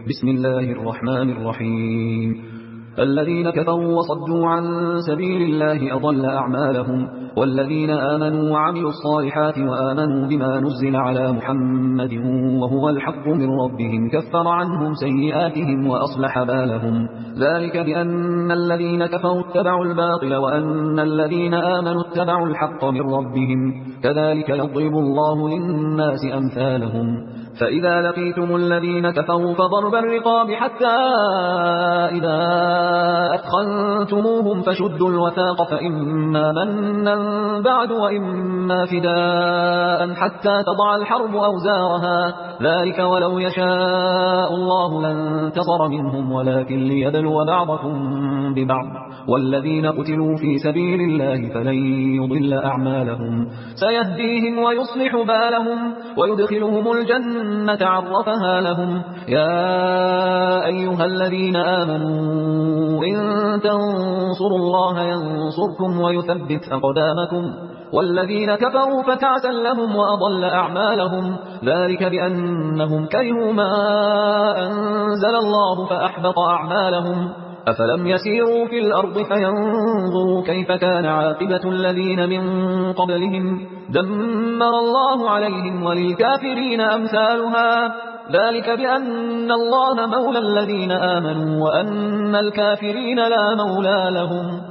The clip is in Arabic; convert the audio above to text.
بسم الله الرحمن الرحيم. الذين كفروا وصدوا عن سبيل الله أضل أعمالهم، والذين آمنوا وعملوا الصالحات وآمنوا بما نزل على محمد وهو الحق من ربهم كفر عنهم سيئاتهم وأصلح بالهم. ذلك بأن الذين كفروا اتبعوا الباطل وأن الذين آمنوا اتبعوا الحق من ربهم، كذلك يضرب الله للناس أمثالهم. فإذا لقيتم الذين كفروا فضرب الرقاب حتى إذا أثخنتموهم فشدوا الوثاق فإما منا بعد وإما فداء حتى تضع الحرب أوزارها، ذلك ولو يشاء الله لانتصر منهم ولكن ليبلو بعضكم ببعض، والذين قتلوا في سبيل الله فلن يضل أعمالهم سيهديهم ويصلح بالهم ويدخلهم الجنة عرفها لهم. يا أيها الذين آمنوا إن تنصروا الله ينصركم ويثبت أقدامكم، والذين كفروا فتعسا لهم وأضل أعمالهم، ذلك بأنهم كرهوا ما أنزل الله فأحبط أعمالهم. أفلم يسيروا في الأرض فينظروا كيف كان عاقبة الذين من قبلهم، دمر الله عليهم وللكافرين أمثالها، ذلك بأن الله مولى الذين آمنوا وأن الكافرين لا مولى لهم.